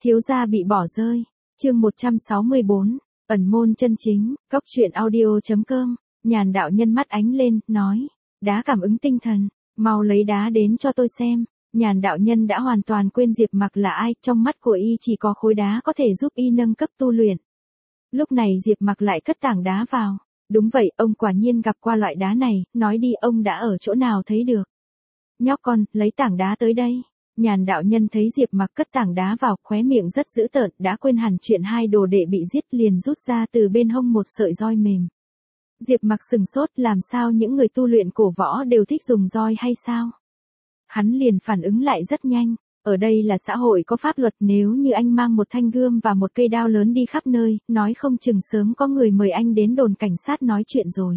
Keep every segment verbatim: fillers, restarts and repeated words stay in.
Thiếu gia bị bỏ rơi. Chương một trăm sáu mươi bốn, ẩn môn chân chính, Cốc Truyện Audio chấm com. Nhàn đạo nhân mắt ánh lên, nói, đá cảm ứng tinh thần, mau lấy đá đến cho tôi xem. Nhàn đạo nhân đã hoàn toàn quên Diệp Mặc là ai, trong mắt của y chỉ có khối đá có thể giúp y nâng cấp tu luyện. Lúc này Diệp Mặc lại cất tảng đá vào. Đúng vậy, ông quả nhiên gặp qua loại đá này, nói đi ông đã ở chỗ nào thấy được. Nhóc con, lấy tảng đá tới đây. Nhàn đạo nhân thấy Diệp Mặc cất tảng đá vào, khóe miệng rất dữ tợn, đã quên hẳn chuyện hai đồ đệ bị giết, liền rút ra từ bên hông một sợi roi mềm. Diệp Mặc sừng sốt, làm sao những người tu luyện cổ võ đều thích dùng roi hay sao? Hắn liền phản ứng lại rất nhanh, ở đây là xã hội có pháp luật, nếu như anh mang một thanh gươm và một cây đao lớn đi khắp nơi, nói không chừng sớm có người mời anh đến đồn cảnh sát nói chuyện rồi.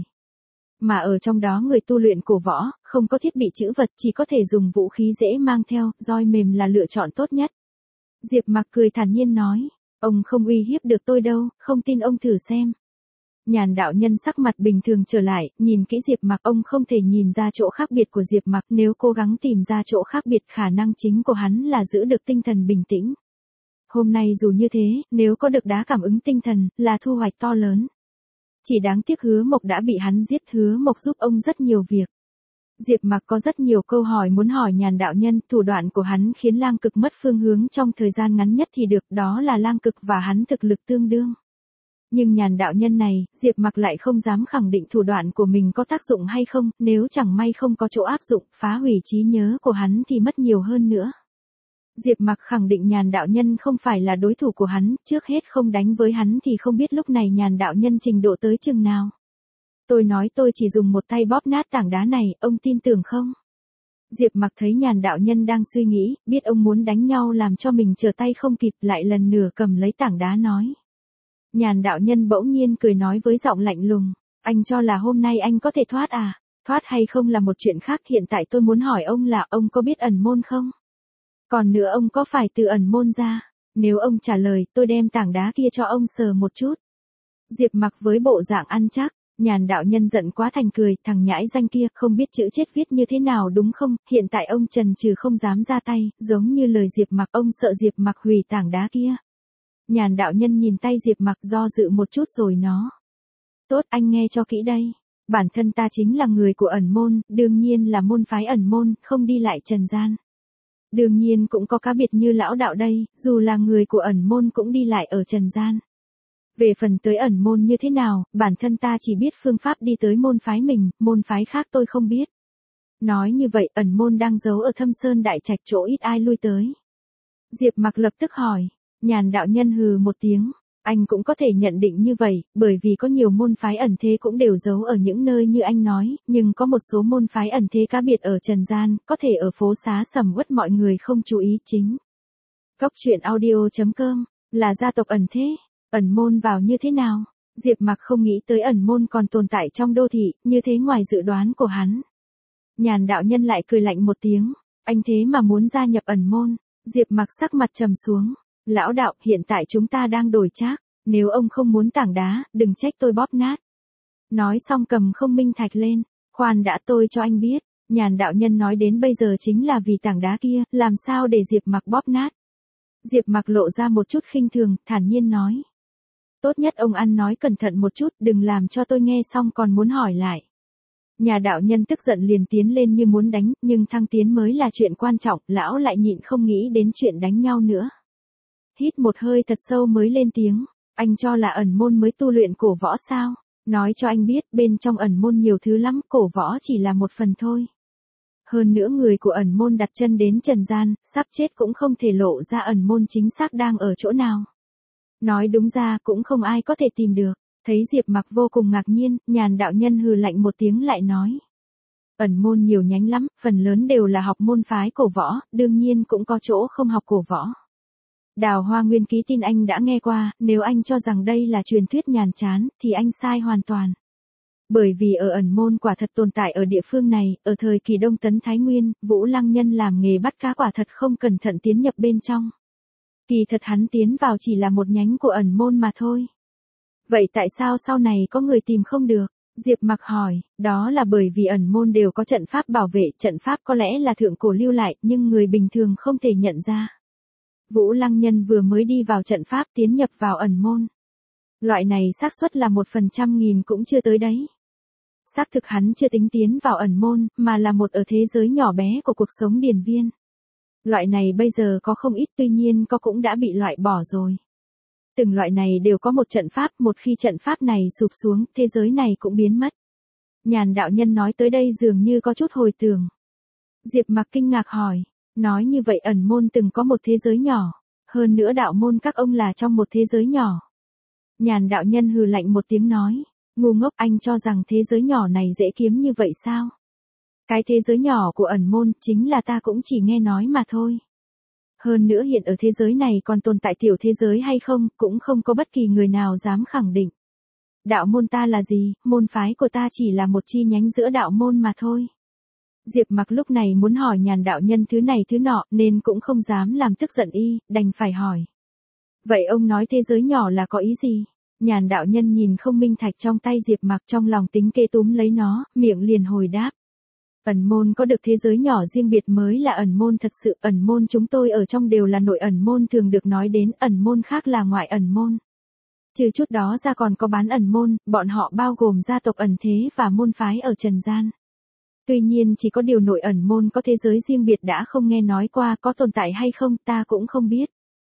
Mà ở trong đó người tu luyện cổ võ, không có thiết bị trữ vật, chỉ có thể dùng vũ khí dễ mang theo, roi mềm là lựa chọn tốt nhất. Diệp Mặc cười thản nhiên nói, ông không uy hiếp được tôi đâu, không tin ông thử xem. Nhàn đạo nhân sắc mặt bình thường trở lại, nhìn kỹ Diệp Mặc, ông không thể nhìn ra chỗ khác biệt của Diệp Mặc, nếu cố gắng tìm ra chỗ khác biệt, khả năng chính của hắn là giữ được tinh thần bình tĩnh. Hôm nay dù như thế, nếu có được đá cảm ứng tinh thần, là thu hoạch to lớn. Chỉ đáng tiếc Hứa Mộc đã bị hắn giết, Hứa Mộc giúp ông rất nhiều việc. Diệp Mặc có rất nhiều câu hỏi muốn hỏi Nhàn đạo nhân, thủ đoạn của hắn khiến Lang Cực mất phương hướng trong thời gian ngắn nhất thì được, đó là Lang Cực và hắn thực lực tương đương. Nhưng Nhàn đạo nhân này, Diệp Mặc lại không dám khẳng định thủ đoạn của mình có tác dụng hay không, nếu chẳng may không có chỗ áp dụng, phá hủy trí nhớ của hắn thì mất nhiều hơn nữa. Diệp Mặc khẳng định Nhàn đạo nhân không phải là đối thủ của hắn, trước hết không đánh với hắn thì không biết lúc này Nhàn đạo nhân trình độ tới chừng nào. Tôi nói tôi chỉ dùng một tay bóp nát tảng đá này, ông tin tưởng không? Diệp Mặc thấy Nhàn đạo nhân đang suy nghĩ, biết ông muốn đánh nhau làm cho mình trở tay không kịp, lại lần nữa cầm lấy tảng đá nói. Nhàn đạo nhân bỗng nhiên cười nói với giọng lạnh lùng, anh cho là hôm nay anh có thể thoát à? Thoát hay không là một chuyện khác, hiện tại tôi muốn hỏi ông là ông có biết ẩn môn không? Còn nữa ông có phải từ ẩn môn ra? Nếu ông trả lời, tôi đem tảng đá kia cho ông sờ một chút. Diệp Mặc với bộ dạng ăn chắc, Nhàn đạo nhân giận quá thành cười, thằng nhãi danh kia, không biết chữ chết viết như thế nào đúng không? Hiện tại ông chần chừ không dám ra tay, giống như lời Diệp Mặc, ông sợ Diệp Mặc hủy tảng đá kia. Nhàn đạo nhân nhìn tay Diệp Mặc do dự một chút rồi nó. Tốt, anh nghe cho kỹ đây. Bản thân ta chính là người của ẩn môn, đương nhiên là môn phái ẩn môn, không đi lại trần gian. Đương nhiên cũng có cá biệt như lão đạo đây, dù là người của ẩn môn cũng đi lại ở trần gian. Về phần tới ẩn môn như thế nào, bản thân ta chỉ biết phương pháp đi tới môn phái mình, môn phái khác tôi không biết. Nói như vậy, ẩn môn đang giấu ở Thâm Sơn Đại Trạch, chỗ ít ai lui tới. Diệp Mặc lập tức hỏi. Nhàn đạo nhân hừ một tiếng, anh cũng có thể nhận định như vậy, bởi vì có nhiều môn phái ẩn thế cũng đều giấu ở những nơi như anh nói, nhưng có một số môn phái ẩn thế cá biệt ở trần gian, có thể ở phố xá sầm uất mọi người không chú ý chính. Cốc Truyện Audio chấm com, là gia tộc ẩn thế, ẩn môn vào như thế nào? Diệp Mặc không nghĩ tới ẩn môn còn tồn tại trong đô thị, như thế ngoài dự đoán của hắn. Nhàn đạo nhân lại cười lạnh một tiếng, anh thế mà muốn gia nhập ẩn môn. Diệp Mặc sắc mặt trầm xuống. Lão đạo, hiện tại chúng ta đang đổi trác, nếu ông không muốn tảng đá, đừng trách tôi bóp nát. Nói xong cầm không minh thạch lên, khoan đã, tôi cho anh biết, Nhàn đạo nhân nói đến bây giờ chính là vì tảng đá kia, làm sao để Diệp Mặc bóp nát. Diệp Mặc lộ ra một chút khinh thường, thản nhiên nói. Tốt nhất ông ăn nói cẩn thận một chút, đừng làm cho tôi nghe xong còn muốn hỏi lại. Nhà đạo nhân tức giận liền tiến lên như muốn đánh, nhưng thăng tiến mới là chuyện quan trọng, lão lại nhịn không nghĩ đến chuyện đánh nhau nữa. Hít một hơi thật sâu mới lên tiếng, anh cho là ẩn môn mới tu luyện cổ võ sao? Nói cho anh biết, bên trong ẩn môn nhiều thứ lắm, cổ võ chỉ là một phần thôi. Hơn nữa người của ẩn môn đặt chân đến trần gian, sắp chết cũng không thể lộ ra ẩn môn chính xác đang ở chỗ nào. Nói đúng ra cũng không ai có thể tìm được. Thấy Diệp Mặc vô cùng ngạc nhiên, Nhàn đạo nhân hừ lạnh một tiếng lại nói. Ẩn môn nhiều nhánh lắm, phần lớn đều là học môn phái cổ võ, đương nhiên cũng có chỗ không học cổ võ. Đào Hoa Nguyên Ký tin anh đã nghe qua, nếu anh cho rằng đây là truyền thuyết nhàm chán, thì anh sai hoàn toàn. Bởi vì ở ẩn môn quả thật tồn tại ở địa phương này, ở thời kỳ Đông Tấn Thái Nguyên, Vũ Lăng Nhân làm nghề bắt cá quả thật không cẩn thận tiến nhập bên trong. Kỳ thật hắn tiến vào chỉ là một nhánh của ẩn môn mà thôi. Vậy tại sao sau này có người tìm không được? Diệp Mặc hỏi, đó là bởi vì ẩn môn đều có trận pháp bảo vệ, trận pháp có lẽ là thượng cổ lưu lại, nhưng người bình thường không thể nhận ra. Vũ Lăng Nhân vừa mới đi vào trận pháp tiến nhập vào ẩn môn. Loại này xác suất là một phần trăm nghìn cũng chưa tới đấy. Xác thực hắn chưa tính tiến vào ẩn môn, mà là một ở thế giới nhỏ bé của cuộc sống điền viên. Loại này bây giờ có không ít, tuy nhiên có cũng đã bị loại bỏ rồi. Từng loại này đều có một trận pháp, một khi trận pháp này sụp xuống, thế giới này cũng biến mất. Nhàn đạo nhân nói tới đây dường như có chút hồi tưởng. Diệp Mặc kinh ngạc hỏi, nói như vậy ẩn môn từng có một thế giới nhỏ, hơn nữa đạo môn các ông là trong một thế giới nhỏ. Nhàn đạo nhân hừ lạnh một tiếng nói, ngu ngốc, anh cho rằng thế giới nhỏ này dễ kiếm như vậy sao? Cái thế giới nhỏ của ẩn môn chính là ta cũng chỉ nghe nói mà thôi. Hơn nữa hiện ở thế giới này còn tồn tại tiểu thế giới hay không, cũng không có bất kỳ người nào dám khẳng định. Đạo môn ta là gì, môn phái của ta chỉ là một chi nhánh giữa đạo môn mà thôi. Diệp Mặc lúc này muốn hỏi nhàn đạo nhân thứ này thứ nọ nên cũng không dám làm tức giận y, đành phải hỏi. Vậy ông nói thế giới nhỏ là có ý gì? Nhàn đạo nhân nhìn không minh thạch trong tay Diệp Mặc, trong lòng tính kê túm lấy nó, miệng liền hồi đáp. Ẩn môn có được thế giới nhỏ riêng biệt mới là ẩn môn thật sự, ẩn môn chúng tôi ở trong đều là nội ẩn môn thường được nói đến, ẩn môn khác là ngoại ẩn môn. Trừ chút đó ra còn có bán ẩn môn, bọn họ bao gồm gia tộc ẩn thế và môn phái ở trần gian. Tuy nhiên chỉ có điều nội ẩn môn có thế giới riêng biệt đã không nghe nói qua, có tồn tại hay không ta cũng không biết.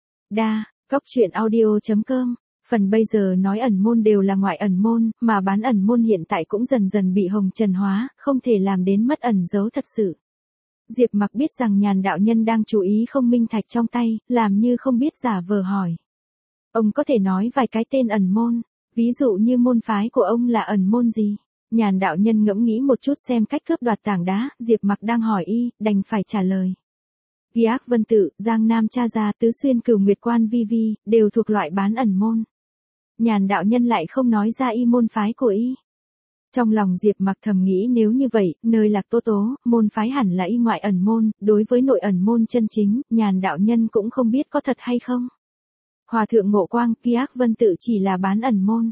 Đa, Cóc Truyện Audio chấm com. Phần bây giờ nói ẩn môn đều là ngoại ẩn môn, mà bán ẩn môn hiện tại cũng dần dần bị hồng trần hóa, không thể làm đến mất ẩn dấu thật sự. Diệp Mặc biết rằng nhàn đạo nhân đang chú ý không minh thạch trong tay, làm như không biết giả vờ hỏi. Ông có thể nói vài cái tên ẩn môn, ví dụ như môn phái của ông là ẩn môn gì? Nhàn đạo nhân ngẫm nghĩ một chút xem cách cướp đoạt tảng đá, Diệp Mặc đang hỏi y, đành phải trả lời. Ghi Ác Vân Tự, Giang Nam Cha Gia, Tứ Xuyên Cửu Nguyệt Quan Vi Vi, đều thuộc loại bán ẩn môn. Nhàn đạo nhân lại không nói ra y môn phái của y. Trong lòng Diệp Mặc thầm nghĩ nếu như vậy, nơi Lạc Tố Tố, môn phái hẳn là y ngoại ẩn môn, đối với nội ẩn môn chân chính, nhàn đạo nhân cũng không biết có thật hay không. Hòa thượng Ngộ Quang, Ghi Ác Vân Tự chỉ là bán ẩn môn.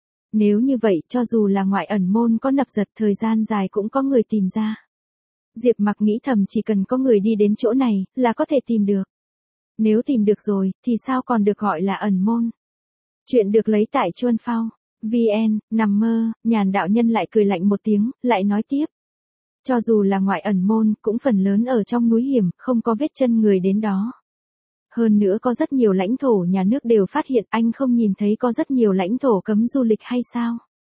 Nếu như vậy, cho dù là ngoại ẩn môn có nập giật thời gian dài cũng có người tìm ra. Diệp Mặc nghĩ thầm chỉ cần có người đi đến chỗ này, là có thể tìm được. Nếu tìm được rồi, thì sao còn được gọi là ẩn môn? Chuyện được lấy tại Chuân Phao. vê en, nằm mơ, nhàn đạo nhân lại cười lạnh một tiếng, lại nói tiếp. Cho dù là ngoại ẩn môn, cũng phần lớn ở trong núi hiểm, không có vết chân người đến đó. Hơn nữa có rất nhiều lãnh thổ nhà nước đều phát hiện, anh không nhìn thấy có rất nhiều lãnh thổ cấm du lịch hay sao?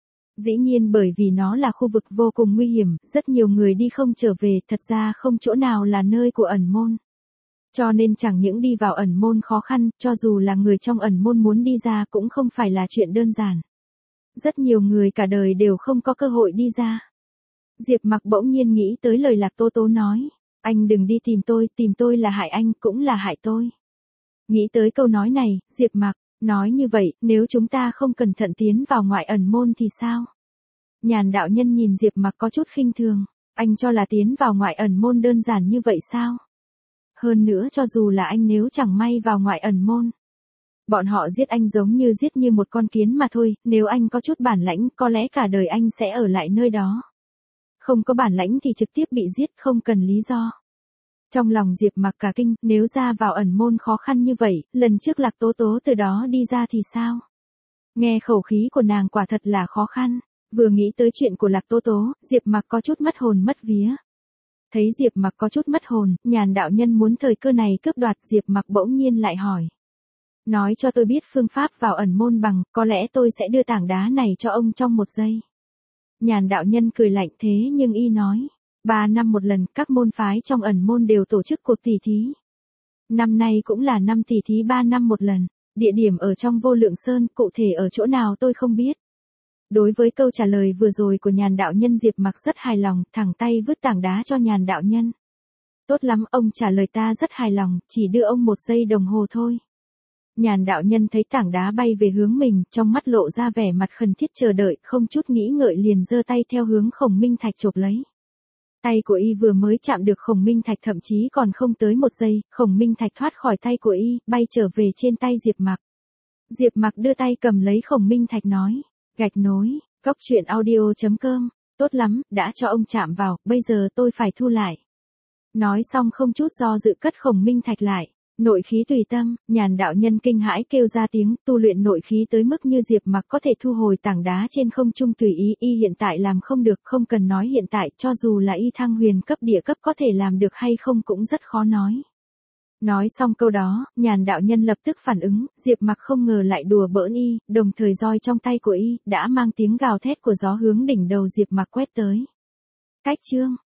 Dĩ nhiên bởi vì nó là khu vực vô cùng nguy hiểm, rất nhiều người đi không trở về, thật ra không chỗ nào là nơi của ẩn môn. Cho nên chẳng những đi vào ẩn môn khó khăn, cho dù là người trong ẩn môn muốn đi ra cũng không phải là chuyện đơn giản. Rất nhiều người cả đời đều không có cơ hội đi ra. Diệp Mặc bỗng nhiên nghĩ tới lời Lạc Tố Tố nói, anh đừng đi tìm tôi, tìm tôi là hại anh, cũng là hại tôi. Nghĩ tới câu nói này, Diệp Mặc nói như vậy, nếu chúng ta không cẩn thận tiến vào ngoại ẩn môn thì sao? Nhàn đạo nhân nhìn Diệp Mặc có chút khinh thường, anh cho là tiến vào ngoại ẩn môn đơn giản như vậy sao? Hơn nữa cho dù là anh nếu chẳng may vào ngoại ẩn môn, bọn họ giết anh giống như giết như một con kiến mà thôi, nếu anh có chút bản lãnh, có lẽ cả đời anh sẽ ở lại nơi đó. Không có bản lãnh thì trực tiếp bị giết, không cần lý do. Trong lòng Diệp Mặc cả kinh, nếu ra vào ẩn môn khó khăn như vậy, lần trước Lạc Tố Tố từ đó đi ra thì sao? Nghe khẩu khí của nàng quả thật là khó khăn, vừa nghĩ tới chuyện của Lạc Tố Tố, Diệp Mặc có chút mất hồn mất vía. Thấy Diệp Mặc có chút mất hồn, nhàn đạo nhân muốn thời cơ này cướp đoạt, Diệp Mặc bỗng nhiên lại hỏi. Nói cho tôi biết phương pháp vào ẩn môn bằng, có lẽ tôi sẽ đưa tảng đá này cho ông trong một giây. Nhàn đạo nhân cười lạnh thế nhưng y nói. Ba năm một lần, các môn phái trong ẩn môn đều tổ chức cuộc tỷ thí. Năm nay cũng là năm tỷ thí ba năm một lần, địa điểm ở trong Vô Lượng Sơn, cụ thể ở chỗ nào tôi không biết. Đối với câu trả lời vừa rồi của nhàn đạo nhân, Diệp Mặc rất hài lòng, thẳng tay vứt tảng đá cho nhàn đạo nhân. Tốt lắm, ông trả lời ta rất hài lòng, chỉ đưa ông một giây đồng hồ thôi. Nhàn đạo nhân thấy tảng đá bay về hướng mình, trong mắt lộ ra vẻ mặt khẩn thiết chờ đợi, không chút nghĩ ngợi liền giơ tay theo hướng Khổng Minh Thạch chộp lấy. Tay của y vừa mới chạm được Khổng Minh Thạch, thậm chí còn không tới một giây, Khổng Minh Thạch thoát khỏi tay của y, bay trở về trên tay Diệp Mặc. Diệp Mặc đưa tay cầm lấy Khổng Minh Thạch nói, gạch nối, Cóc Truyện Audio chấm com, tốt lắm, đã cho ông chạm vào, bây giờ tôi phải thu lại. Nói xong không chút do dự cất Khổng Minh Thạch lại. Nội khí tùy tâm, Nhàn đạo nhân kinh hãi kêu ra tiếng, tu luyện nội khí tới mức như Diệp Mặc có thể thu hồi tảng đá trên không trung tùy ý, y hiện tại làm không được, không cần nói hiện tại, cho dù là y thăng huyền cấp địa cấp có thể làm được hay không cũng rất khó nói. Nói xong câu đó, Nhàn đạo nhân lập tức phản ứng, Diệp Mặc không ngờ lại đùa bỡn y, đồng thời roi trong tay của y, đã mang tiếng gào thét của gió hướng đỉnh đầu Diệp Mặc quét tới. Cách chương